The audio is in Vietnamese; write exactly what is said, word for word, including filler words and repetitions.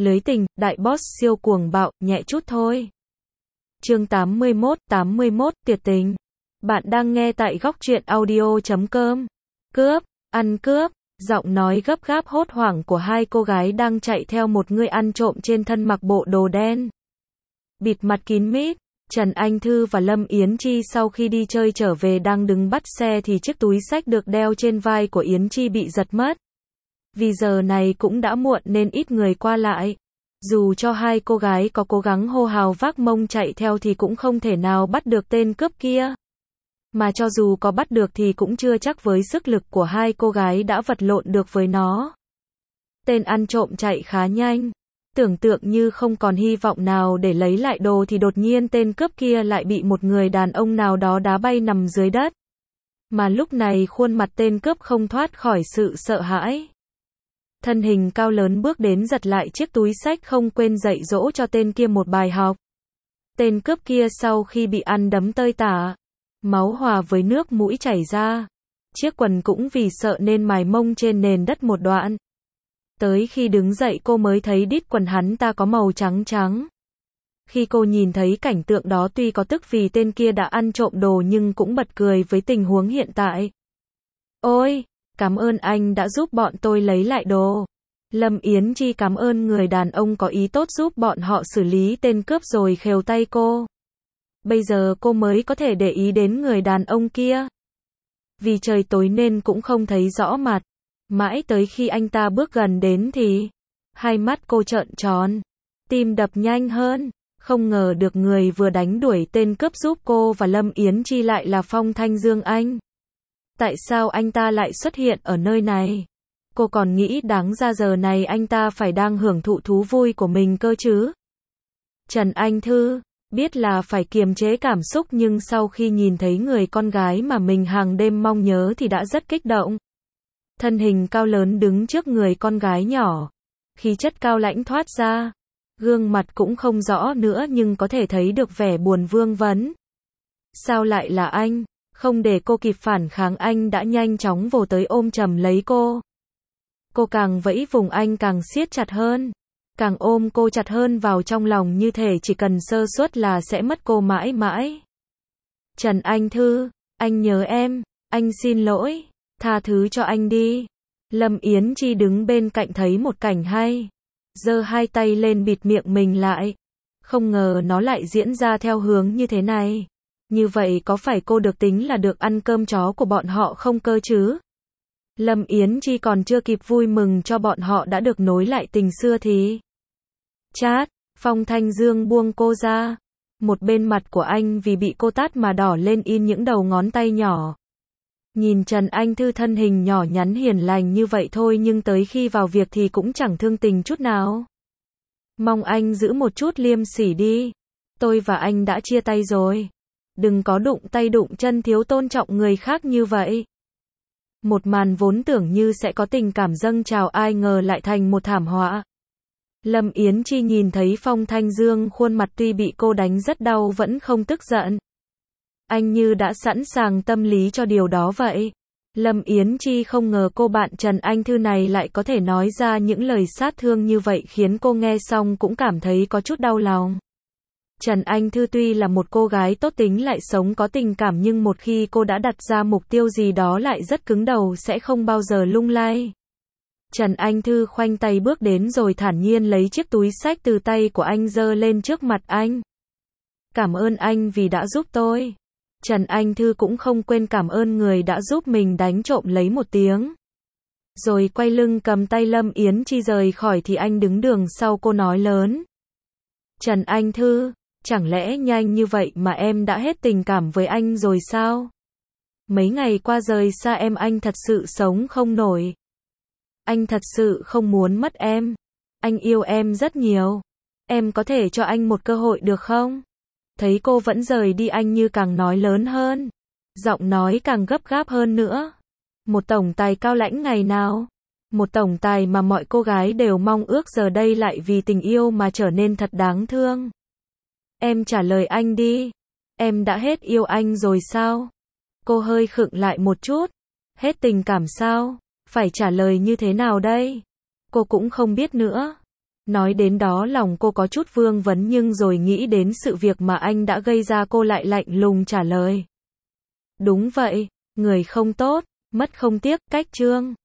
Lưới tình, đại boss siêu cuồng bạo, nhẹ chút thôi. Chương tám mươi mốt, tám mươi mốt, tuyệt tình. Bạn đang nghe tại góc truyện audio chấm com. Cướp, ăn cướp, giọng nói gấp gáp hốt hoảng của hai cô gái đang chạy theo một người ăn trộm trên thân mặc bộ đồ đen. Bịt mặt kín mít, Trần Anh Thư và Lâm Yến Chi sau khi đi chơi trở về đang đứng bắt xe thì chiếc túi xách được đeo trên vai của Yến Chi bị giật mất. Vì giờ này cũng đã muộn nên ít người qua lại. Dù cho hai cô gái có cố gắng hô hào vác mông chạy theo thì cũng không thể nào bắt được tên cướp kia. Mà cho dù có bắt được thì cũng chưa chắc với sức lực của hai cô gái đã vật lộn được với nó. Tên ăn trộm chạy khá nhanh. Tưởng tượng như không còn hy vọng nào để lấy lại đồ thì đột nhiên tên cướp kia lại bị một người đàn ông nào đó đá bay nằm dưới đất. Mà lúc này khuôn mặt tên cướp không thoát khỏi sự sợ hãi. Thân hình cao lớn bước đến giật lại chiếc túi xách, không quên dạy dỗ cho tên kia một bài học. Tên cướp kia sau khi bị ăn đấm tơi tả, máu hòa với nước mũi chảy ra. Chiếc quần cũng vì sợ nên mài mông trên nền đất một đoạn. Tới khi đứng dậy cô mới thấy đít quần hắn ta có màu trắng trắng. Khi cô nhìn thấy cảnh tượng đó tuy có tức vì tên kia đã ăn trộm đồ nhưng cũng bật cười với tình huống hiện tại. Ôi, cảm ơn anh đã giúp bọn tôi lấy lại đồ. Lâm Yến Chi cảm ơn người đàn ông có ý tốt giúp bọn họ xử lý tên cướp rồi khều tay cô. Bây giờ cô mới có thể để ý đến người đàn ông kia. Vì trời tối nên cũng không thấy rõ mặt. Mãi tới khi anh ta bước gần đến thì hai mắt cô trợn tròn, tim đập nhanh hơn, không ngờ được người vừa đánh đuổi tên cướp giúp cô và Lâm Yến Chi lại là Phong Thanh Dương Anh. Tại sao anh ta lại xuất hiện ở nơi này? Cô còn nghĩ đáng ra giờ này anh ta phải đang hưởng thụ thú vui của mình cơ chứ. Trần Anh Thư biết là phải kiềm chế cảm xúc nhưng sau khi nhìn thấy người con gái mà mình hàng đêm mong nhớ thì đã rất kích động. Thân hình cao lớn đứng trước người con gái nhỏ, khí chất cao lãnh thoát ra, gương mặt cũng không rõ nữa nhưng có thể thấy được vẻ buồn vương vấn. Sao lại là anh? Không để cô kịp phản kháng anh đã nhanh chóng vồ tới ôm chầm lấy cô. Cô càng vẫy vùng anh càng siết chặt hơn, càng ôm cô chặt hơn vào trong lòng như thể chỉ cần sơ suất là sẽ mất cô mãi mãi. Trần Anh Thư, anh nhớ em, anh xin lỗi. Tha thứ cho anh đi. Lâm Yến Chi đứng bên cạnh thấy một cảnh hay, giơ hai tay lên bịt miệng mình lại. Không ngờ nó lại diễn ra theo hướng như thế này. Như vậy có phải cô được tính là được ăn cơm chó của bọn họ không cơ chứ? Lâm Yến Chi còn chưa kịp vui mừng cho bọn họ đã được nối lại tình xưa thì chát, Phong Thanh Dương buông cô ra. Một bên mặt của anh vì bị cô tát mà đỏ lên in những đầu ngón tay nhỏ. Nhìn Trần Anh Thư thân hình nhỏ nhắn hiền lành như vậy thôi nhưng tới khi vào việc thì cũng chẳng thương tình chút nào. Mong anh giữ một chút liêm sỉ đi. Tôi và anh đã chia tay rồi. Đừng có đụng tay đụng chân thiếu tôn trọng người khác như vậy. Một màn vốn tưởng như sẽ có tình cảm dâng trào ai ngờ lại thành một thảm họa. Lâm Yến Chi nhìn thấy Phong Thanh Dương khuôn mặt tuy bị cô đánh rất đau vẫn không tức giận. Anh như đã sẵn sàng tâm lý cho điều đó vậy. Lâm Yến Chi không ngờ cô bạn Trần Anh Thư này lại có thể nói ra những lời sát thương như vậy khiến cô nghe xong cũng cảm thấy có chút đau lòng. Trần Anh Thư tuy là một cô gái tốt tính lại sống có tình cảm nhưng một khi cô đã đặt ra mục tiêu gì đó lại rất cứng đầu sẽ không bao giờ lung lay. Trần Anh Thư khoanh tay bước đến rồi thản nhiên lấy chiếc túi xách từ tay của anh giơ lên trước mặt anh. Cảm ơn anh vì đã giúp tôi. Trần Anh Thư cũng không quên cảm ơn người đã giúp mình đánh trộm lấy một tiếng. Rồi quay lưng cầm tay Lâm Yến Chi rời khỏi thì anh đứng đường sau cô nói lớn. Trần Anh Thư, chẳng lẽ nhanh như vậy mà em đã hết tình cảm với anh rồi sao? Mấy ngày qua rời xa em anh thật sự sống không nổi. Anh thật sự không muốn mất em. Anh yêu em rất nhiều. Em có thể cho anh một cơ hội được không? Thấy cô vẫn rời đi anh như càng nói lớn hơn. Giọng nói càng gấp gáp hơn nữa. Một tổng tài cao lãnh ngày nào. Một tổng tài mà mọi cô gái đều mong ước giờ đây lại vì tình yêu mà trở nên thật đáng thương. Em trả lời anh đi. Em đã hết yêu anh rồi sao? Cô hơi khựng lại một chút. Hết tình cảm sao? Phải trả lời như thế nào đây? Cô cũng không biết nữa. Nói đến đó lòng cô có chút vương vấn nhưng rồi nghĩ đến sự việc mà anh đã gây ra cô lại lạnh lùng trả lời. Đúng vậy, người không tốt, mất không tiếc, cách Trương.